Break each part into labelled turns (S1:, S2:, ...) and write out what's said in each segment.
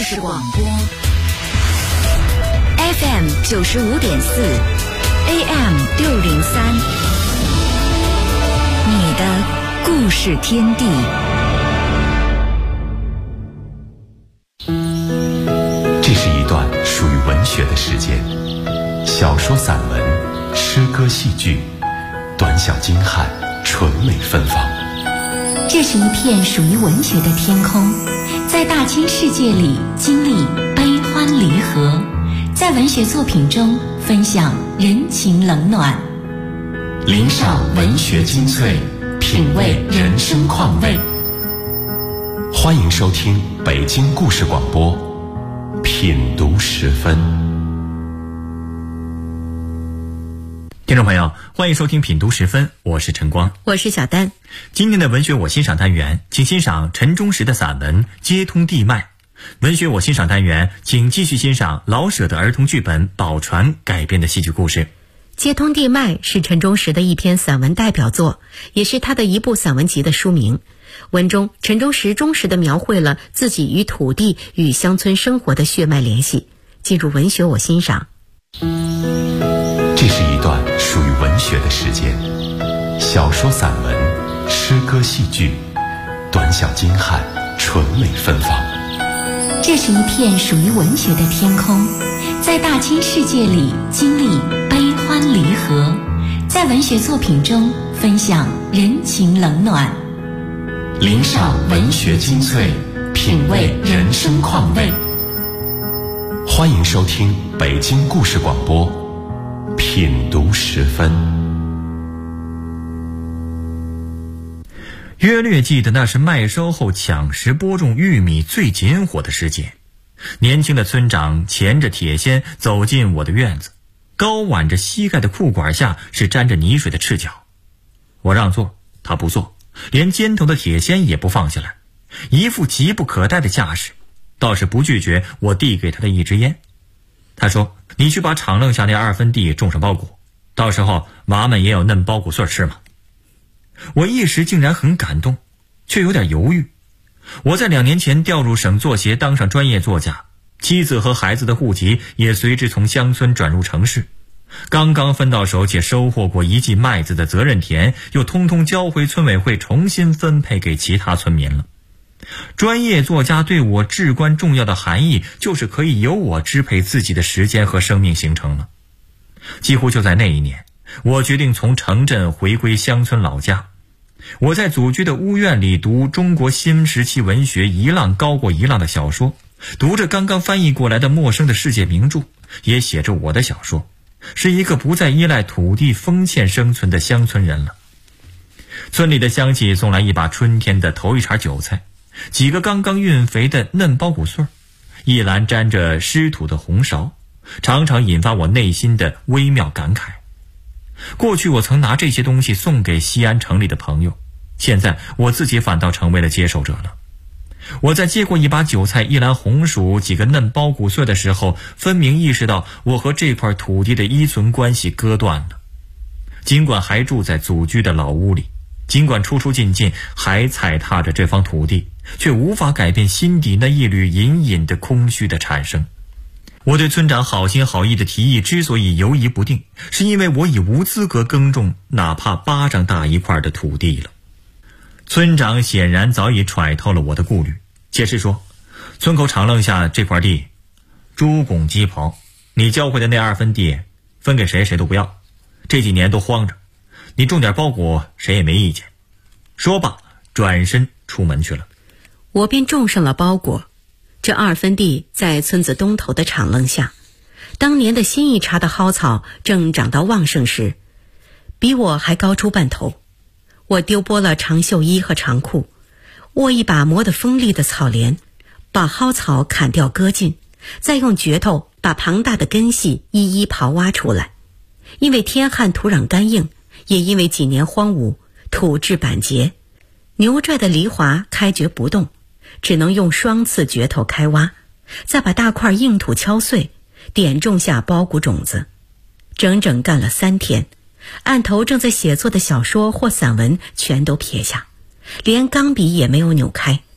S1: 事广播 FM 95.4 AM 603，你的故事天地。
S2: 这是一段属于文学的时间，小说、散文、诗歌、戏剧，短小精悍，纯美芬芳。
S1: 这是一片属于文学的天空，在大千世界里经历悲欢离合，在文学作品中分享人情冷暖，
S2: 领赏文学精粹，品味人生况味。欢迎收听北京故事广播品读时分。
S3: 听众朋友，欢迎收听品读时分，我是陈光，
S1: 我是小丹。
S3: 今天的文学我欣赏单元，请欣赏陈忠实的散文《接通地脉》。文学我欣赏单元，请继续欣赏老舍的儿童剧本《宝船》改编的戏剧故事。
S4: 接通地脉是陈忠实的一篇散文代表作，也是他的一部散文集的书名。文中陈忠实忠实地描绘了自己与土地与乡村生活的血脉联系。进入文学我欣赏。
S2: 这是一段属于文学的时间，小说、散文、诗歌、戏剧，短小精悍，纯美芬芳。
S1: 这是一片属于文学的天空，在大千世界里经历悲欢离合，在文学作品中分享人情冷暖，
S2: 领赏文学精粹，品味人生况味。欢迎收听北京故事广播品读时分。
S3: 约略记得那是麦收后抢食播种玉米最紧火的时节。年轻的村长钳着铁锨走进我的院子，高挽着膝盖的裤管下是沾着泥水的赤脚。我让座，他不坐，连肩头的铁锨也不放下来，一副急不可待的架势，倒是不拒绝我递给他的一支烟。他说，你去把场愣下那2分地种上包谷，到时候娃们也有嫩包谷穗吃嘛。我一时竟然很感动，却有点犹豫。我在2年前调入省作协，当上专业作家，妻子和孩子的户籍也随之从乡村转入城市。刚刚分到手且收获过1季麦子的责任田，又通通交回村委会重新分配给其他村民了。专业作家对我至关重要的含义，就是可以由我支配自己的时间和生命行程了。几乎就在那一年，我决定从城镇回归乡村老家。我在祖居的屋院里读中国新时期文学一浪高过一浪的小说，读着刚刚翻译过来的陌生的世界名著，也写着我的小说，是一个不再依赖土地丰欠生存的乡村人了。村里的乡亲送来一把春天的头一茬韭菜，几个刚刚运肥的嫩包谷穗，一篮沾着湿土的红苕，常常引发我内心的微妙感慨。过去我曾拿这些东西送给西安城里的朋友，现在我自己反倒成为了接受者了。我在接过一把韭菜、一篮红薯、几个嫩包谷穗的时候，分明意识到我和这块土地的依存关系割断了。尽管还住在祖居的老屋里，尽管出出进进还踩踏着这方土地，却无法改变心底那一缕隐隐的空虚的产生。我对村长好心好意的提议之所以犹疑不定，是因为我已无资格耕种哪怕巴掌大一块的土地了。村长显然早已揣透了我的顾虑，解释说，村口场愣下这块地，猪拱鸡刨，你交回的那2分地分给谁都不要，这几年都荒着，你种点包谷谁也没意见。说罢转身出门去了。
S4: 我便种上了包谷。这2分地在村子东头的场愣下，当年的新一茬的蒿草正长到旺盛时，比我还高出半头。我丢拨了长袖衣和长裤，握一把磨得锋利的草镰，把蒿草砍掉割尽，再用镢头把庞大的根系一一刨挖出来。因为天旱土壤干硬，也因为几年荒芜，土质板结，牛拽的犁铧开掘不动，只能用双刺镢头开挖，再把大块硬土敲碎，点种下包谷种子。整整干了3天，案头正在写作的小说或散文全都撇下，连钢笔也没有扭开，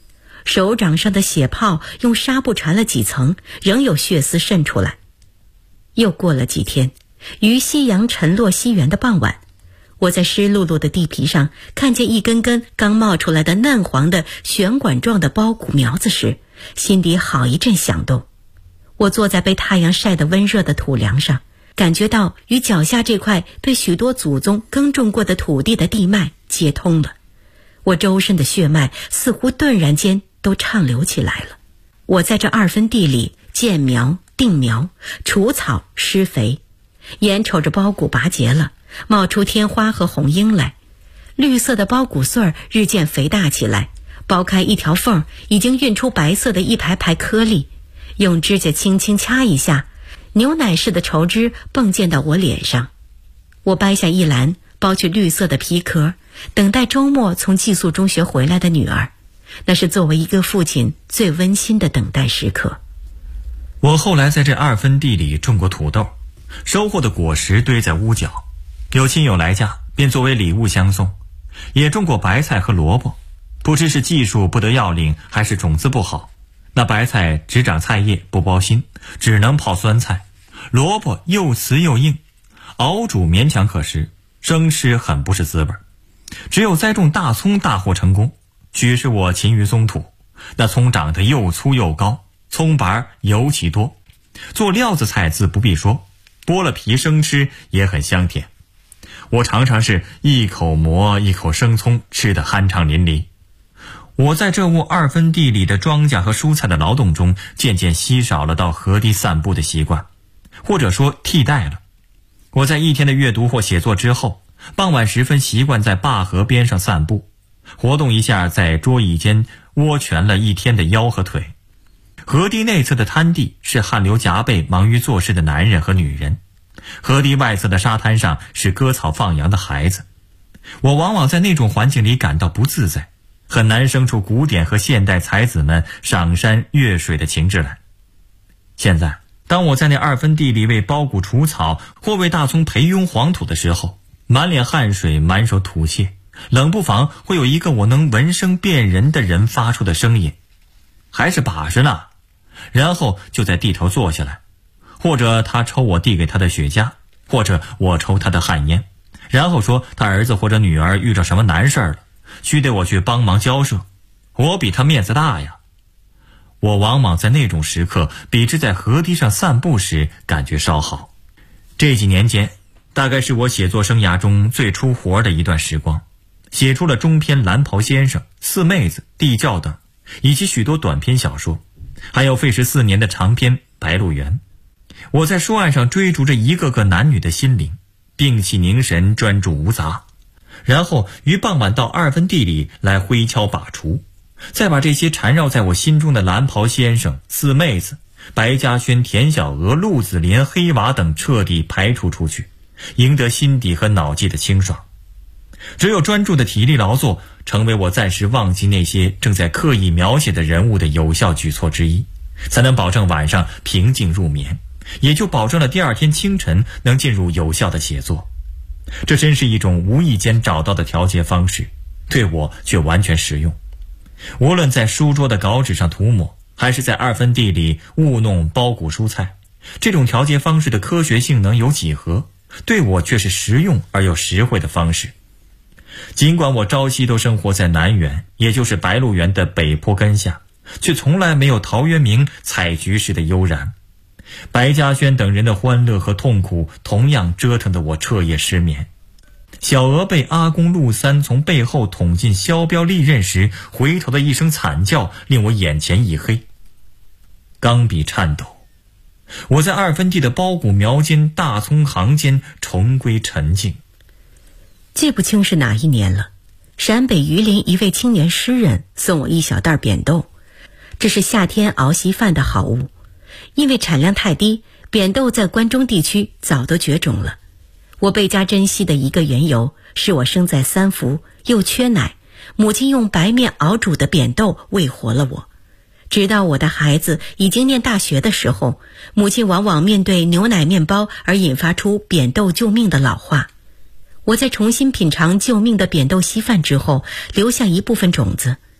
S4: 手掌上的血泡用纱布缠了几层，仍有血丝渗出来。又过了几天，于夕阳沉落西园的傍晚，我在湿漉漉的地皮上看见一根根刚冒出来的嫩黄的旋管状的苞谷苗子时，心底好一阵响动。我坐在被太阳晒得温热的土梁上，感觉到与脚下这块被许多祖宗耕种过的土地的地脉接通了，我周身的血脉似乎顿然间都畅流起来了。我在这2分地里建苗、定苗、除草、施肥，眼瞅着苞谷拔节了，冒出天花和红缨来，绿色的苞谷穗儿日渐肥大起来，剥开一条缝，已经运出白色的一排排颗粒，用指甲轻轻掐一下，牛奶似的稠汁迸溅到我脸上。我掰下一篮，剥去绿色的皮壳，等待周末从寄宿中学回来的女儿。那是作为一个父亲最温馨的等待时刻。
S3: 我后来在这2分地里种过土豆，收获的果实堆在屋角，有亲友来家便作为礼物相送。也种过白菜和萝卜，不知是技术不得要领，还是种子不好，那白菜只长菜叶不包心，只能泡酸菜；萝卜又瓷又硬，熬煮勉强可食，生吃很不是滋味。只有栽种大葱大获成功，许是我勤于松土，那葱长得又粗又高，葱白尤其多，做料子菜自不必说，剥了皮生吃也很香甜。我常常是一口馍一口生葱，吃得酣畅淋漓。我在这窝2分地里的庄稼和蔬菜的劳动中，渐渐稀少了到河堤散步的习惯，或者说替代了。我在一天的阅读或写作之后，傍晚时分习惯在灞河边上散步，活动一下在桌椅间窝蜷了一天的腰和腿。河堤内侧的滩地是汗流浃背忙于做事的男人和女人，河堤外侧的沙滩上是割草放羊的孩子。我往往在那种环境里感到不自在，很难生出古典和现代才子们赏山越水的情致来。现在当我在那2分地里为苞谷除草或为大葱培拥黄土的时候，满脸汗水，满手土屑，冷不防会有一个我能闻声辨人的人发出的声音：还是把式呢。然后就在地头坐下来，或者他抽我递给他的雪茄，或者我抽他的旱烟，然后说他儿子或者女儿遇着什么难事了，须得我去帮忙交涉。我比他面子大呀。我往往在那种时刻比之在河堤上散步时感觉稍好。这几年间大概是我写作生涯中最出活的一段时光，写出了中篇《蓝袍先生》、《四妹子》、《地窖》等，以及许多短篇小说，还有费时4年的长篇《白鹿原》。我在书案上追逐着一个个男女的心灵，屏气凝神，专注无杂，然后于傍晚到2分地里来挥锹把锄，再把这些缠绕在我心中的蓝袍先生、四妹子、白嘉轩、田小娥、陆子霖、黑娃等彻底排除出去，赢得心底和脑际的清爽。只有专注的体力劳作，成为我暂时忘记那些正在刻意描写的人物的有效举措之一，才能保证晚上平静入眠，也就保证了第2天清晨能进入有效的写作。这真是一种无意间找到的调节方式，对我却完全实用。无论在书桌的稿纸上涂抹，还是在2分地里务弄苞谷蔬菜，这种调节方式的科学性能有几何，对我却是实用而又实惠的方式。尽管我朝夕都生活在南园，也就是白鹿原的北坡根下，却从来没有陶渊明采菊时的悠然。白嘉轩等人的欢乐和痛苦同样折腾得我彻夜失眠。小娥被阿公陆三从背后捅进削标利刃时，回头的一声惨叫令我眼前一黑，钢笔颤抖。我在2分地的苞谷苗间、大葱行间重归沉静。
S4: 记不清是哪一年了，陕北榆林一位青年诗人送我一小袋扁豆，这是夏天熬稀饭的好物。因为产量太低，扁豆在关中地区早都绝种了。我倍加珍惜的一个缘由，是我生在3伏，又缺奶，母亲用白面熬煮的扁豆喂活了我。直到我的孩子已经念大学的时候，母亲往往面对牛奶面包而引发出扁豆救命的老话。我在重新品尝救命的扁豆稀饭之后，留下一部分种子，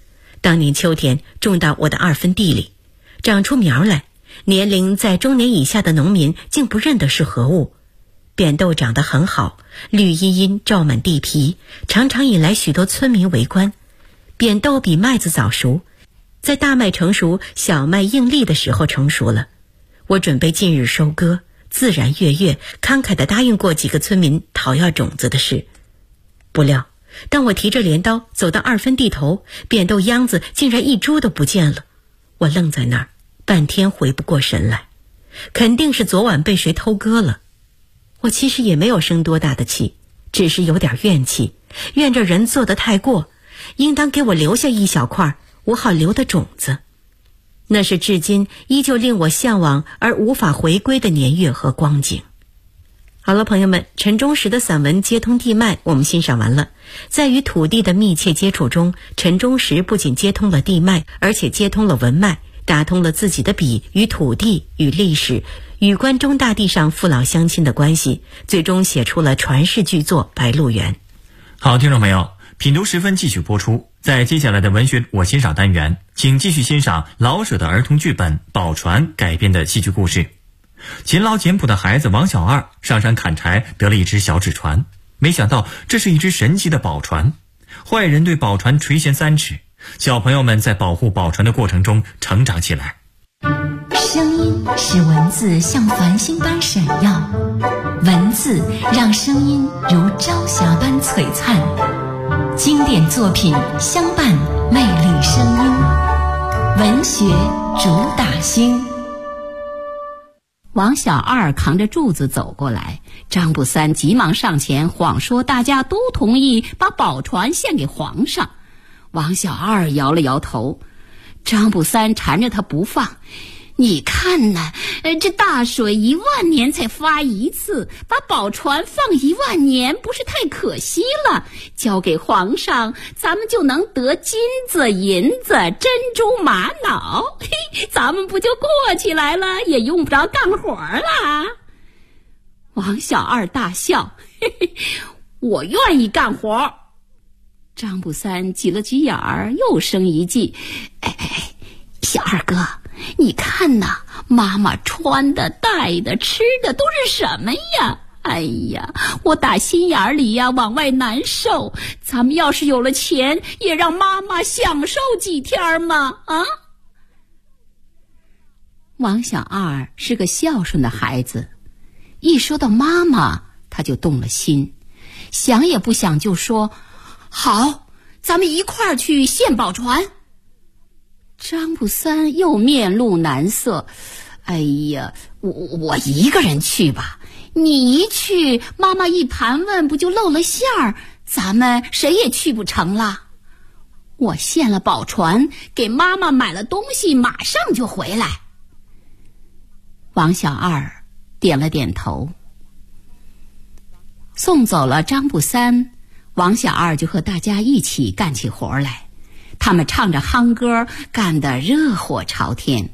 S4: 当年秋天种到我的2分地里，长出苗来，年龄在中年以下的农民竟不认得是何物。扁豆长得很好，绿茵茵罩满地皮，常常引来许多村民围观。扁豆比麦子早熟，在大麦成熟、小麦应粒的时候成熟了。我准备近日收割，自然跃跃，慷慨地答应过几个村民讨要种子的事。不料当我提着镰刀走到2分地头，扁豆秧子竟然一株都不见了。我愣在那儿，半天回不过神来，肯定是昨晚被谁偷割了。我其实也没有生多大的气，只是有点怨气，怨着人做得太过，应当给我留下一小块，我好留的种子。那是至今依旧令我向往而无法回归的年月和光景。好了，朋友们，陈忠实的散文《接通地脉》我们欣赏完了。在与土地的密切接触中，陈忠实不仅接通了地脉，而且接通了文脉，打通了自己的笔与土地、与历史、与关中大地上父老乡亲的关系，最终写出了传世巨作《白鹿原》。
S3: 好，听众朋友，品读时分继续播出。在接下来的文学我欣赏单元，请继续欣赏老舍的儿童剧本《宝船》改编的戏剧故事。勤劳简朴的孩子王小二上山砍柴得了一只小纸船，没想到这是一只神奇的宝船。坏人对宝船垂涎3尺，小朋友们在保护宝船的过程中成长起来。
S1: 声音使文字像繁星般闪耀，文字让声音如朝霞般璀璨。经典作品相伴魅力声音，文学主打星。
S5: 王小二扛着柱子走过来，张卜三急忙上前谎说大家都同意把宝船献给皇上。王小二摇了摇头，张卜三缠着他不放。你看呐，这大水1万年才发一次，把宝船放1万年不是太可惜了？交给皇上，咱们就能得金子、银子、珍珠、玛瑙，咱们不就过起来了，也用不着干活了。王小二大笑，我愿意干活。张卜三挤了挤眼儿，又生一计，小二哥，你看呐，妈妈穿的、戴的、吃的都是什么呀？哎呀，我打心眼里呀往外难受。咱们要是有了钱，也让妈妈享受几天嘛！啊！王小二是个孝顺的孩子，一说到妈妈，他就动了心，想也不想就说：“好，咱们一块儿去献宝船。”张卜三又面露难色，哎呀，我一个人去吧，你一去，妈妈一盘问，不就露了馅儿？咱们谁也去不成了。我献了宝船，给妈妈买了东西，马上就回来。王小二点了点头。送走了张卜三，王小二就和大家一起干起活来。他们唱着夯歌，干得热火朝天。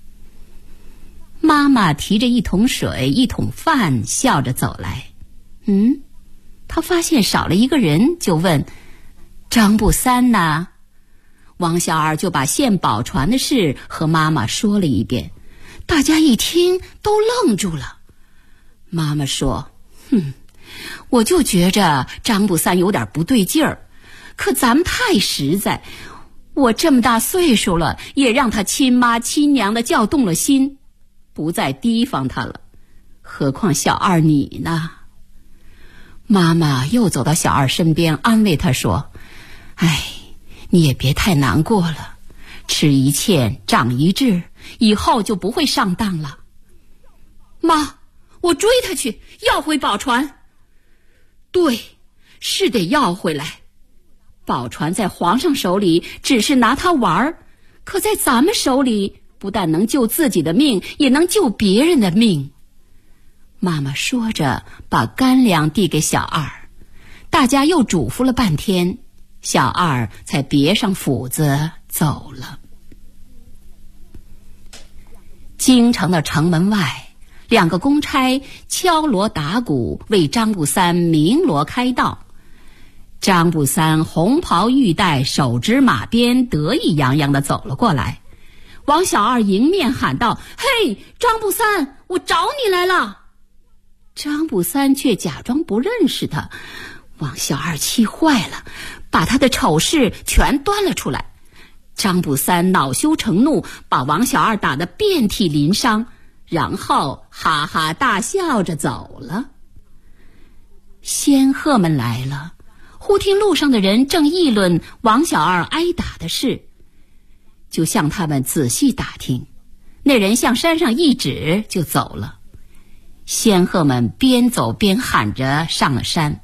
S5: 妈妈提着一桶水、一桶饭，笑着走来。她发现少了一个人，就问：“张卜三呢？”王小二就把献宝船的事和妈妈说了一遍。大家一听都愣住了。妈妈说：“我就觉着张卜三有点不对劲儿，可咱们太实在。我这么大岁数了，也让他亲妈亲娘的叫动了心，不再提防他了。何况小二你呢？”妈妈又走到小二身边，安慰他说：“你也别太难过了，吃一堑长一智，以后就不会上当了。”妈，我追他去，要回宝船。对，是得要回来。宝船在皇上手里只是拿它玩，可在咱们手里不但能救自己的命，也能救别人的命。妈妈说着把干粮递给小二，大家又嘱咐了半天，小二才别上斧子走了。京城的城门外，2个公差敲锣打鼓为张卜三鸣锣开道。 张不三红袍玉带，手执马鞭，得意洋洋地走了过来。王小二迎面喊道：嘿，张不三，我找你来了。张不三却假装不认识他。王小二气坏了，把他的丑事全端了出来。张不三恼羞成怒，把王小二打得遍体鳞伤，然后哈哈大笑着走了。仙鹤们来了，忽听路上的人正议论王小二挨打的事，就向他们仔细打听。那人向山上一指就走了。仙鹤们边走边喊着上了山。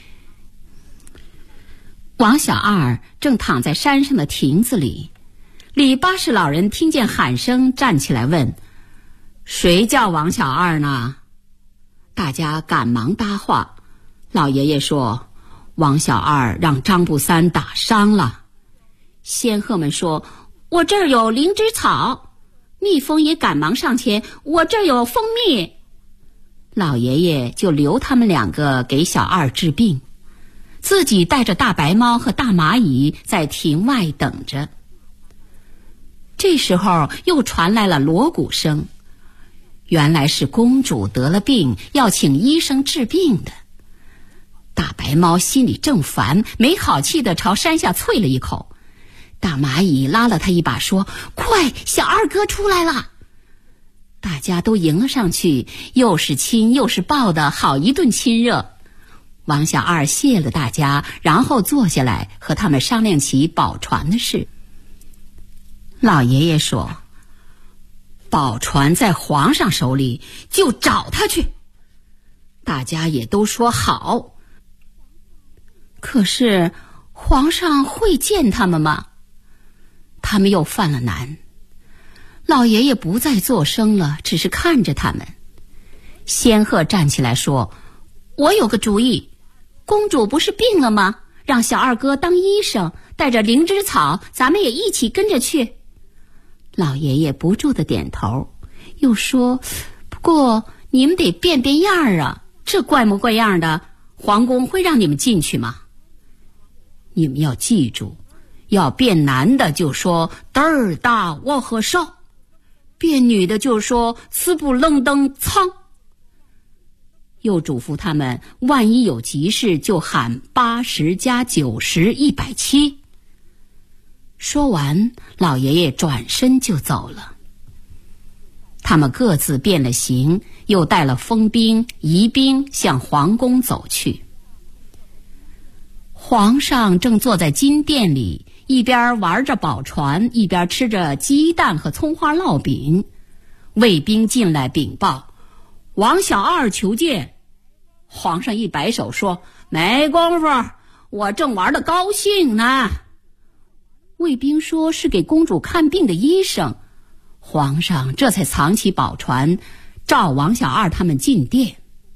S5: 王小二正躺在山上的亭子里，李八十老人听见喊声，站起来问：谁叫王小二呢？大家赶忙搭话。老爷爷说：王小二让张不三打伤了。仙鹤们说：我这儿有灵芝草。蜜蜂也赶忙上前：我这儿有蜂蜜。老爷爷就留他们两个给小二治病，自己带着大白猫和大蚂蚁在亭外等着。这时候又传来了锣鼓声，原来是公主得了病，要请医生治病的。大白猫心里正烦，没好气地朝山下啐了一口。大蚂蚁拉了他一把说：快，小二哥出来了。大家都迎了上去，又是亲又是抱的好一顿亲热。王小二谢了大家，然后坐下来和他们商量起宝船的事。老爷爷说：宝船在皇上手里，就找他去。大家也都说好。可是皇上会见他们吗？他们又犯了难。老爷爷不再作声了，只是看着他们。仙鹤站起来说：我有个主意，公主不是病了吗？让小二哥当医生，带着灵芝草，咱们也一起跟着去。老爷爷不住地点头，又说：不过你们得变变样啊，这怪模怪样的，皇宫会让你们进去吗？你们要记住，要变男的就说嘚儿大我和少，变女的就说呲不愣登苍。又嘱咐他们，万一有急事就喊80加90 170。说完，老爷爷转身就走了。他们各自变了形，又带了封兵、仪兵向皇宫走去。皇上正坐在金殿里，一边玩着宝船，一边吃着鸡蛋和葱花烙饼。卫兵进来禀报：王小二求见。皇上一摆手说：没工夫，我正玩得高兴呢。卫兵说是给公主看病的医生。皇上这才藏起宝船，召王小二他们进殿。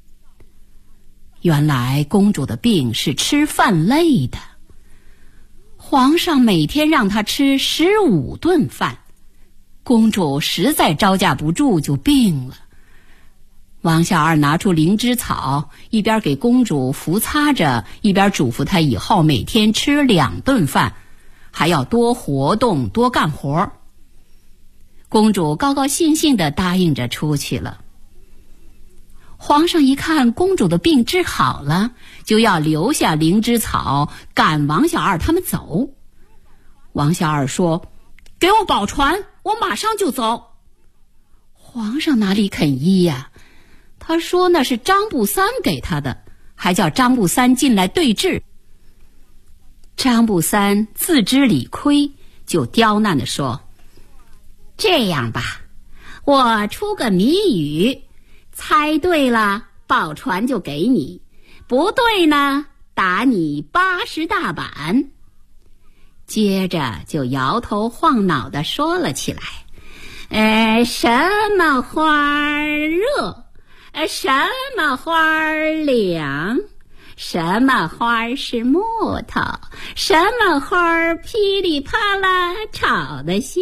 S5: 原来公主的病是吃饭累的，皇上每天让她吃15顿饭，公主实在招架不住就病了。王小二拿出灵芝草，一边给公主扶擦着，一边嘱咐她以后每天吃2顿饭，还要多活动多干活。公主高高兴兴地答应着出去了。皇上一看公主的病治好了，就要留下灵芝草赶王小二他们走。王小二说：给我宝船，我马上就走。皇上哪里肯依呀？他说那是张不三给他的，还叫张不三进来对质。张不三自知理亏，就刁难地说：这样吧，我出个谜语，猜对了宝船就给你，不对呢打你80大板。接着就摇头晃脑地说了起来：什么花热，什么花凉，什么花是木头，什么花噼里啪啦炒得香。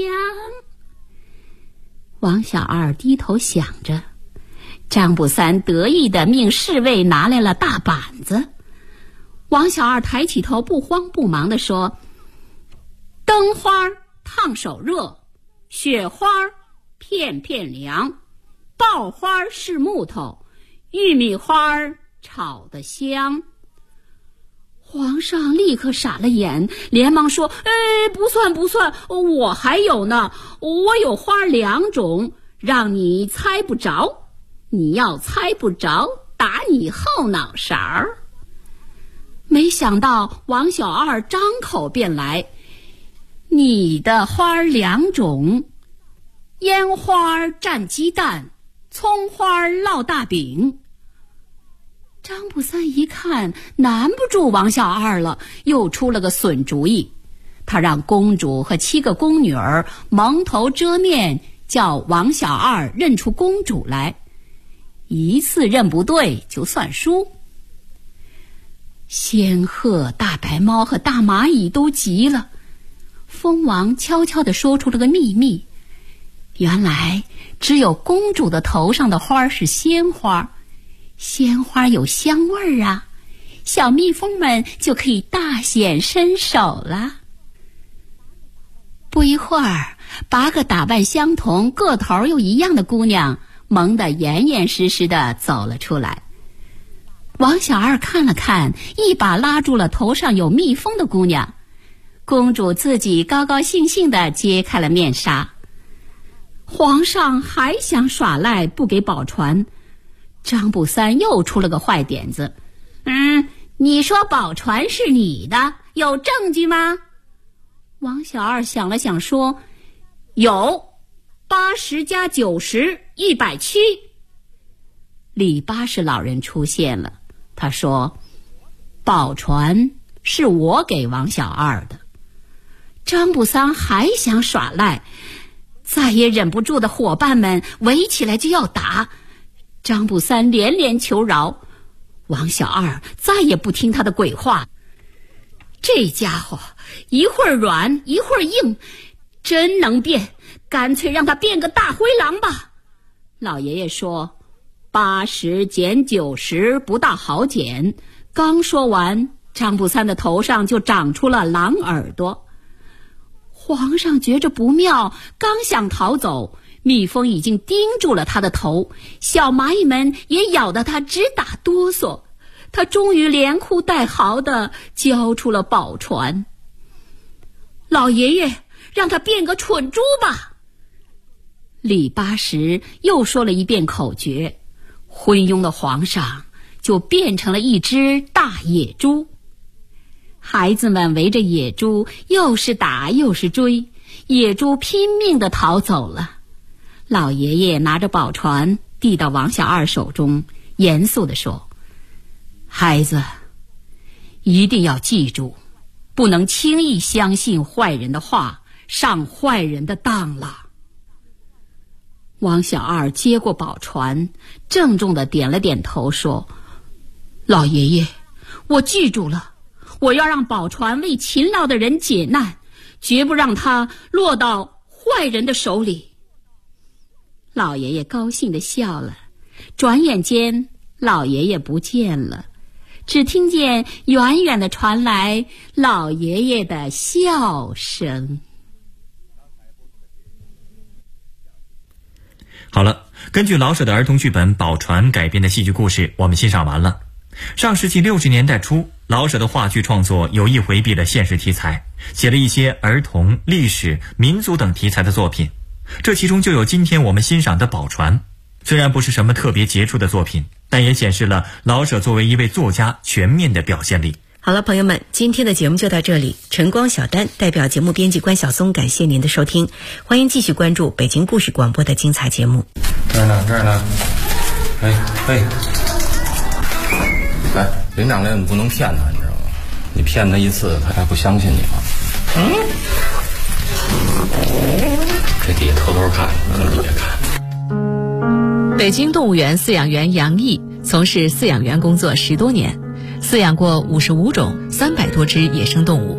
S5: 王小二低头想着，张不三得意地命侍卫拿来了大板子。 王小二抬起头，不慌不忙地说：灯花烫手热，雪花片片凉，爆花是木头，玉米花炒得香。皇上立刻傻了眼，连忙说：不算，我还有呢，我有花2种，让你猜不着，你要猜不着，打你后脑勺儿。没想到王小二张口便来：你的花2种，烟花蘸鸡蛋，葱花烙大饼。张卜三一看难不住王小二了，又出了个损主意。他让公主和7个宫女儿蒙头遮面，叫王小二认出公主来，一次认不对就算输。仙鹤、大白猫和大蚂蚁都急了。蜂王悄悄地说出了个秘密，原来只有公主的头上的花是鲜花，鲜花有香味儿啊，小蜜蜂们就可以大显身手了。不一会儿，8个打扮相同、个头又一样的姑娘蒙得严严实实地走了出来。王小二看了看，一把拉住了头上有蜜蜂的姑娘。公主自己高高兴兴地揭开了面纱。皇上还想耍赖不给宝船，张卜三又出了个坏点子。你说宝船是你的，有证据吗？王小二想了想说：有，80加90 107。李八十老人出现了，他说：宝船是我给王小二的。张卜三还想耍赖，再也忍不住的伙伴们围起来就要打。张卜三连连求饶，王小二再也不听他的鬼话。这家伙一会儿软一会儿硬，真能变，干脆让他变个大灰狼吧。老爷爷说：80减90不大好减。刚说完，张卜三的头上就长出了狼耳朵。皇上觉着不妙，刚想逃走，蜜蜂已经盯住了他的头，小蚂蚁们也咬得他直打哆嗦。他终于连哭带嚎地交出了宝船。老爷爷，让他变个蠢猪吧。李八十又说了一遍口诀，昏庸的皇上就变成了一只大野猪。孩子们围着野猪，又是打又是追，野猪拼命地逃走了。老爷爷拿着宝船递到王小二手中，严肃地说：孩子，一定要记住，不能轻易相信坏人的话，上坏人的当了。王小二接过宝船，郑重地点了点头，说：老爷爷，我记住了，我要让宝船为勤劳的人解难，绝不让他落到坏人的手里。老爷爷高兴地笑了，转眼间老爷爷不见了，只听见远远地传来老爷爷的笑声。
S3: 好了，根据老舍的儿童剧本《宝船》改编的戏剧故事，我们欣赏完了。上世纪60年代初，老舍的话剧创作有意回避了现实题材，写了一些儿童、历史、民族等题材的作品，这其中就有今天我们欣赏的《宝船》。虽然不是什么特别杰出的作品，但也显示了老舍作为一位作家全面的表现力。
S4: 好了，朋友们，今天的节目就到这里。晨光小丹代表节目编辑关晓松，感谢您的收听，欢迎继续关注北京故事广播的精彩节目。
S6: 这儿呢，来，领长来，你不能骗他，你知道吗？你骗他一次，他还不相信你吗？这底下偷偷看，你别看。
S7: 北京动物园饲养员杨毅从事饲养员工作10多年，饲养过55种300多只野生动物，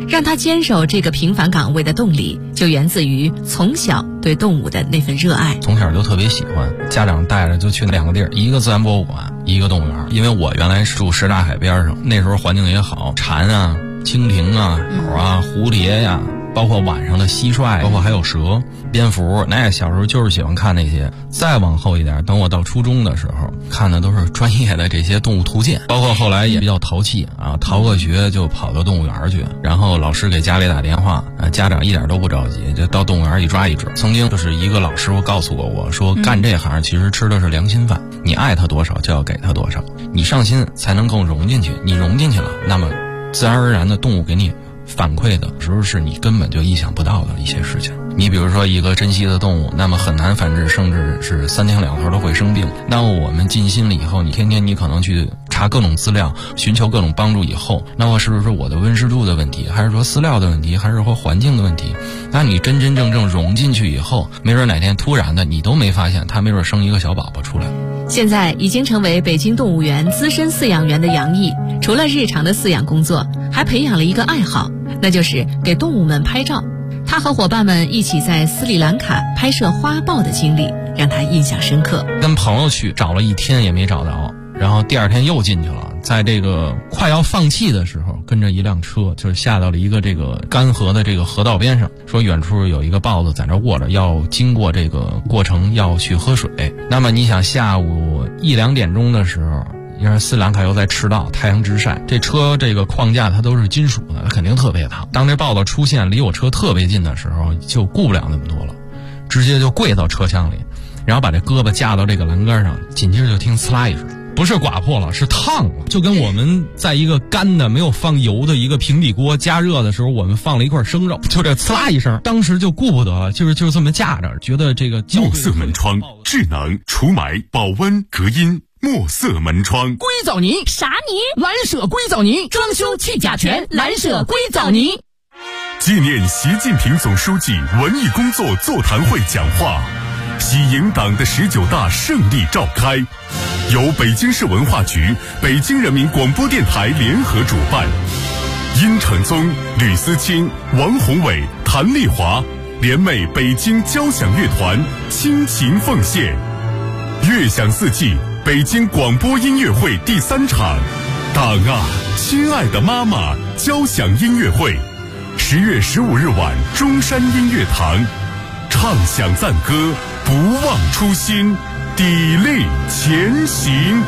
S7: 让他坚守这个平凡岗位的动力，就源自于从小对动物的那份热爱。
S6: 从小就特别喜欢，家长带着就去2个地儿，一个自然博物馆，一个动物园。因为我原来住什刹海边上，那时候环境也好，蝉啊、蜻蜓啊、鸟啊、蝴蝶呀，包括晚上的蟋蟀，包括还有蛇、蝙蝠，那小时候就是喜欢看那些。再往后一点，等我到初中的时候，看的都是专业的这些动物图鉴，包括后来也比较淘气啊，逃个学就跑到动物园去，然后老师给家里打电话，家长一点都不着急，就到动物园一抓一只。曾经就是一个老师傅告诉过我说，干这行其实吃的是良心饭，你爱他多少就要给他多少，你上心才能更融进去，你融进去了，那么自然而然的动物给你反馈的时候是你根本就意想不到的一些事情。你比如说一个珍稀的动物，那么很难繁殖，甚至是3天2头都会生病。那么我们尽心了以后，你天天你可能去查各种资料，寻求各种帮助以后，那么是不是我的温湿度的问题，还是说饲料的问题，还是说环境的问题？那你真真正正融进去以后，没准哪天突然的你都没发现，它没准生一个小宝宝出来。
S7: 现在已经成为北京动物园资深饲养员的杨毅，除了日常的饲养工作，还培养了一个爱好，那就是给动物们拍照。他和伙伴们一起在斯里兰卡拍摄花豹的经历让他印象深刻。
S6: 跟朋友去找了1天也没找着，然后第2天又进去了，在这个快要放弃的时候，跟着一辆车就是下到了一个这个干涸的这个河道边上，说远处有一个豹子在那卧着，要经过这个过程要去喝水。那么你想下午1、2点钟的时候，因为斯里兰卡又在赤道，太阳直晒，这车这个框架它都是金属的，它肯定特别烫。当这豹子出现离我车特别近的时候，就顾不了那么多了，直接就跪到车厢里，然后把这胳膊架到这个栏杆上，紧接着就听呲啦一声，不是刮破了，是烫了，就跟我们在一个干的没有放油的一个平底锅加热的时候，我们放了一块生肉，就这呲啦一声，当时就顾不得了，就是这么架着，觉得这个
S2: 墨色门窗，智能除霾、保温、隔音。墨色门窗，
S8: 硅藻泥
S5: 啥泥？
S8: 蓝舍硅藻泥，装修去甲醛，蓝舍硅藻泥。
S2: 纪念习近平总书记文艺工作座谈会讲话，喜迎党的19大胜利召开，由北京市文化局、北京人民广播电台联合主办，殷承宗、吕思清、王宏伟、谭丽华联袂北京交响乐团倾情奉献，乐享四季北京广播音乐会第3场，党啊，亲爱的妈妈交响音乐会，10月15日晚中山音乐堂，唱响赞歌，不忘初心，砥砺前行。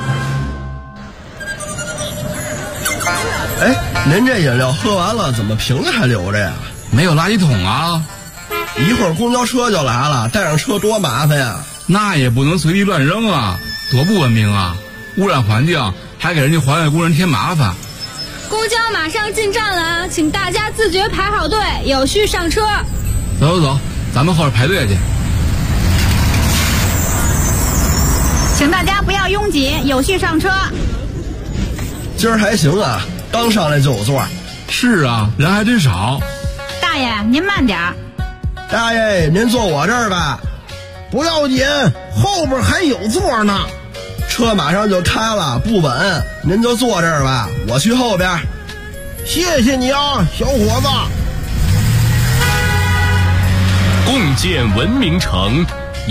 S9: 您这饮料喝完了，怎么瓶子还留着呀？
S10: 没有垃圾桶啊！
S9: 一会儿公交车就来了，带上车多麻烦呀！
S10: 那也不能随地乱扔啊，多不文明啊！污染环境，还给人家环卫工人添麻烦。
S11: 公交马上进站了，请大家自觉排好队，有序上车。
S10: 走，咱们后边排队去。
S11: 请大家不要拥挤，有序上车。
S9: 今儿还行啊，刚上来就有座。
S10: 是啊，人还真少。
S11: 大爷，您慢点儿。
S9: 大爷，您坐我这儿吧。
S12: 不要紧，后边还有座呢。
S9: 车马上就开了，不稳，您就坐这儿吧，我去后边。
S12: 谢谢你啊，小伙子。
S2: 共建文明城，